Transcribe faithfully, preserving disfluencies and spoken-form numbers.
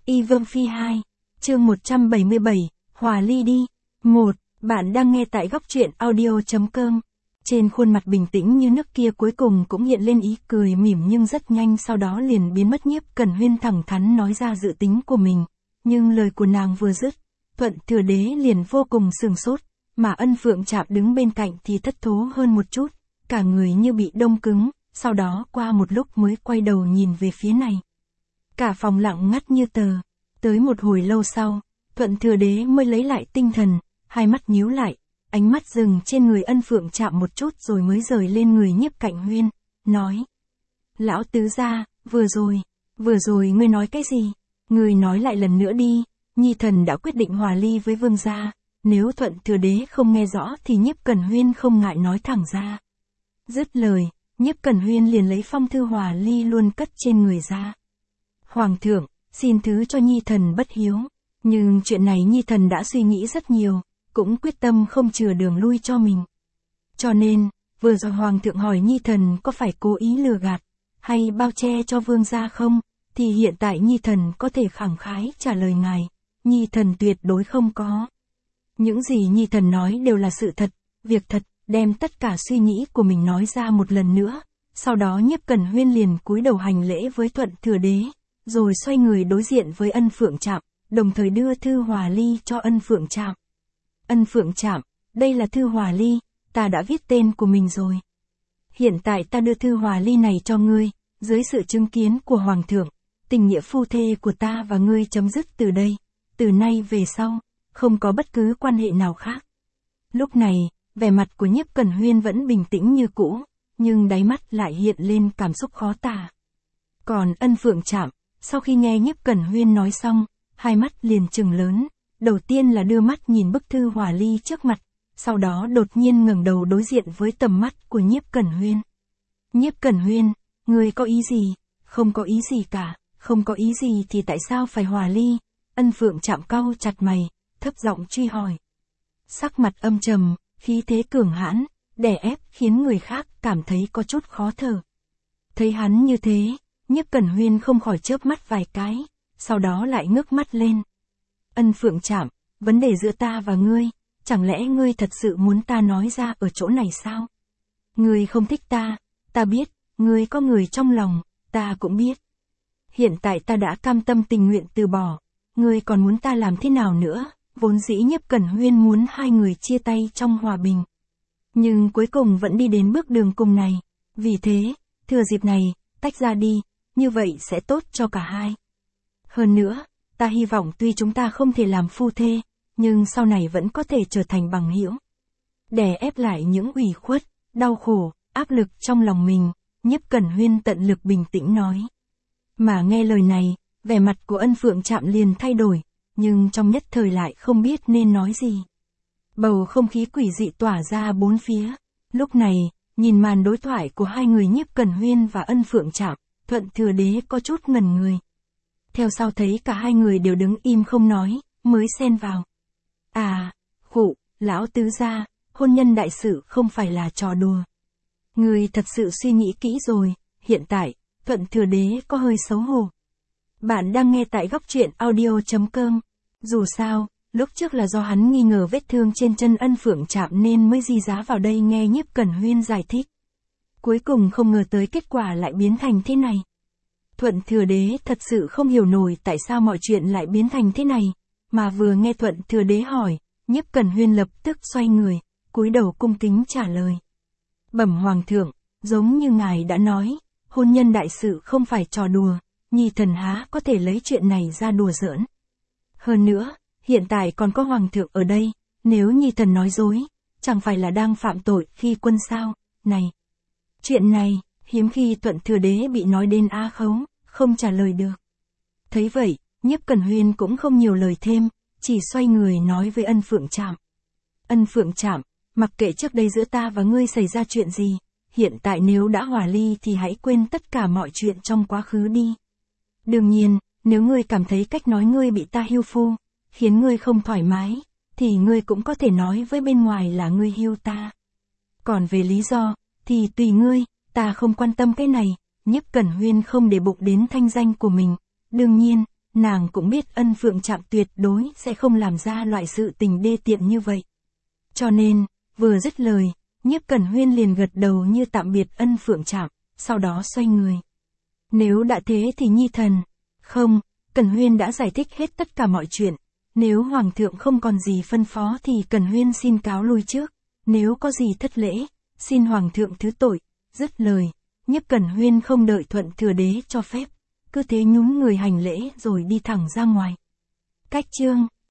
Y Vương Phi hai, chương một trăm bảy mươi bảy, Hòa ly đi. một. Bạn đang nghe tại góc truyện audio.com. Trên khuôn mặt bình tĩnh như nước kia cuối cùng cũng hiện lên ý cười mỉm nhưng rất nhanh sau đó liền biến mất. Nhiếp Cẩn Huyên thẳng thắn nói ra dự tính của mình, nhưng lời của nàng vừa dứt, Thuận Thừa Đế liền vô cùng sửng sốt, mà Ân Phượng Trạm đứng bên cạnh thì thất thố hơn một chút, cả người như bị đông cứng, sau đó qua một lúc mới quay đầu nhìn về phía này. Cả phòng lặng ngắt như tờ, tới một hồi lâu sau, Thuận Thừa Đế mới lấy lại tinh thần, hai mắt nhíu lại, ánh mắt dừng trên người Ân Phượng Trạm một chút rồi mới rời lên người Nhiếp Cảnh Huyên, nói: Lão tứ gia, vừa rồi, vừa rồi ngươi nói cái gì? Ngươi nói lại lần nữa đi. Nhi thần đã quyết định hòa ly với vương gia. Nếu Thuận Thừa Đế không nghe rõ thì Nhiếp Cẩn Huyên không ngại nói thẳng ra. Dứt lời, Nhiếp Cẩn Huyên liền lấy phong thư hòa ly luôn cất trên người ra. Hoàng thượng, xin thứ cho Nhi thần bất hiếu, nhưng chuyện này Nhi thần đã suy nghĩ rất nhiều, cũng quyết tâm không chừa đường lui cho mình. Cho nên, vừa rồi Hoàng thượng hỏi Nhi thần có phải cố ý lừa gạt, hay bao che cho vương gia không, thì hiện tại Nhi thần có thể khẳng khái trả lời ngài, Nhi thần tuyệt đối không có. Những gì Nhi thần nói đều là sự thật, việc thật, đem tất cả suy nghĩ của mình nói ra một lần nữa. Sau đó Nhiếp Cẩn Huyên liền cúi đầu hành lễ với Thuận Thừa Đế, rồi xoay người đối diện với Ân Phượng Trạm, đồng thời đưa thư hòa ly cho Ân Phượng Trạm. Ân Phượng Trạm, đây là thư hòa ly, ta đã viết tên của mình rồi. Hiện tại ta đưa thư hòa ly này cho ngươi, dưới sự chứng kiến của Hoàng thượng, tình nghĩa phu thê của ta và ngươi chấm dứt từ đây, từ nay về sau, không có bất cứ quan hệ nào khác. Lúc này, vẻ mặt của Nhiếp Cẩn Huyên vẫn bình tĩnh như cũ, nhưng đáy mắt lại hiện lên cảm xúc khó tả. Còn Ân Phượng Trạm, sau khi nghe Nhiếp Cẩn Huyên nói xong, hai mắt liền trừng lớn, đầu tiên là đưa mắt nhìn bức thư hòa ly trước mặt, sau đó đột nhiên ngẩng đầu đối diện với tầm mắt của Nhiếp Cẩn Huyên. Nhiếp Cẩn Huyên, ngươi có ý gì? Không có ý gì cả, không có ý gì thì tại sao phải hòa ly? Ân Phượng Trạm cau chặt mày, thấp giọng truy hỏi. Sắc mặt âm trầm, khí thế cường hãn, đè ép khiến người khác cảm thấy có chút khó thở. Thấy hắn như thế, Nhiếp Cẩn Huyên không khỏi chớp mắt vài cái, sau đó lại ngước mắt lên. Ân Phượng Trạm, vấn đề giữa ta và ngươi, chẳng lẽ ngươi thật sự muốn ta nói ra ở chỗ này sao? Ngươi không thích ta, ta biết, ngươi có người trong lòng, ta cũng biết. Hiện tại ta đã cam tâm tình nguyện từ bỏ, ngươi còn muốn ta làm thế nào nữa? Vốn dĩ Nhiếp Cẩn Huyên muốn hai người chia tay trong hòa bình, nhưng cuối cùng vẫn đi đến bước đường cùng này. Vì thế, thừa dịp này, tách ra đi, như vậy sẽ tốt cho cả hai. Hơn nữa, ta hy vọng tuy chúng ta không thể làm phu thê, nhưng sau này vẫn có thể trở thành bằng hữu. Đè ép lại những ủy khuất, đau khổ, áp lực trong lòng mình, Nhiếp Cẩn Huyên tận lực bình tĩnh nói. Mà nghe lời này, vẻ mặt của Ân Phượng Trạm liền thay đổi, nhưng trong nhất thời lại không biết nên nói gì. Bầu không khí quỷ dị tỏa ra bốn phía. Lúc này, nhìn màn đối thoại của hai người Nhiếp Cẩn Huyên và Ân Phượng Trạm, Thuận Thừa Đế có chút ngẩn người. Theo sau thấy cả hai người đều đứng im không nói, mới xen vào. À, khụ, lão tứ gia, hôn nhân đại sự không phải là trò đùa. Người thật sự suy nghĩ kỹ rồi, hiện tại, Thuận Thừa Đế có hơi xấu hổ. Bạn đang nghe tại góc truyện audio.com. Dù sao, lúc trước là do hắn nghi ngờ vết thương trên chân Ân Phượng Trạm nên mới di giá vào đây nghe Nhiếp Cẩn Huyên giải thích. Cuối cùng không ngờ tới kết quả lại biến thành thế này. Thuận Thừa Đế thật sự không hiểu nổi tại sao mọi chuyện lại biến thành thế này, mà vừa nghe Thuận Thừa Đế hỏi, Nhiếp Cẩn Huyên lập tức xoay người, cúi đầu cung kính trả lời. Bẩm Hoàng thượng, giống như ngài đã nói, hôn nhân đại sự không phải trò đùa, Nhi thần há có thể lấy chuyện này ra đùa giỡn. Hơn nữa, hiện tại còn có Hoàng thượng ở đây, nếu Nhi thần nói dối, chẳng phải là đang phạm tội khi quân sao, này. Chuyện này, hiếm khi Thuận Thừa Đế bị nói đến á khấu, không trả lời được. Thấy vậy, Nhiếp Cẩn Huyên cũng không nhiều lời thêm, chỉ xoay người nói với Ân Phượng Trạm. Ân Phượng Trạm, mặc kệ trước đây giữa ta và ngươi xảy ra chuyện gì, hiện tại nếu đã hòa ly thì hãy quên tất cả mọi chuyện trong quá khứ đi. Đương nhiên, nếu ngươi cảm thấy cách nói ngươi bị ta hiu phu, khiến ngươi không thoải mái, thì ngươi cũng có thể nói với bên ngoài là ngươi hiu ta. Còn về lý do, thì tùy ngươi, ta không quan tâm cái này. Nhiếp Cẩn Huyên không để bụng đến thanh danh của mình. Đương nhiên, nàng cũng biết Ân Phượng Trạm tuyệt đối sẽ không làm ra loại sự tình đê tiện như vậy. Cho nên, vừa dứt lời, Nhiếp Cẩn Huyên liền gật đầu như tạm biệt Ân Phượng Trạm, sau đó xoay người. Nếu đã thế thì nhi thần, không, Cẩn Huyên đã giải thích hết tất cả mọi chuyện, nếu Hoàng thượng không còn gì phân phó thì Cẩn Huyên xin cáo lui trước, nếu có gì thất lễ, xin Hoàng thượng thứ tội. Dứt lời, Nhiếp Cẩn Huyên không đợi Thuận Thừa Đế cho phép, cứ thế nhún người hành lễ rồi đi thẳng ra ngoài. Cách chương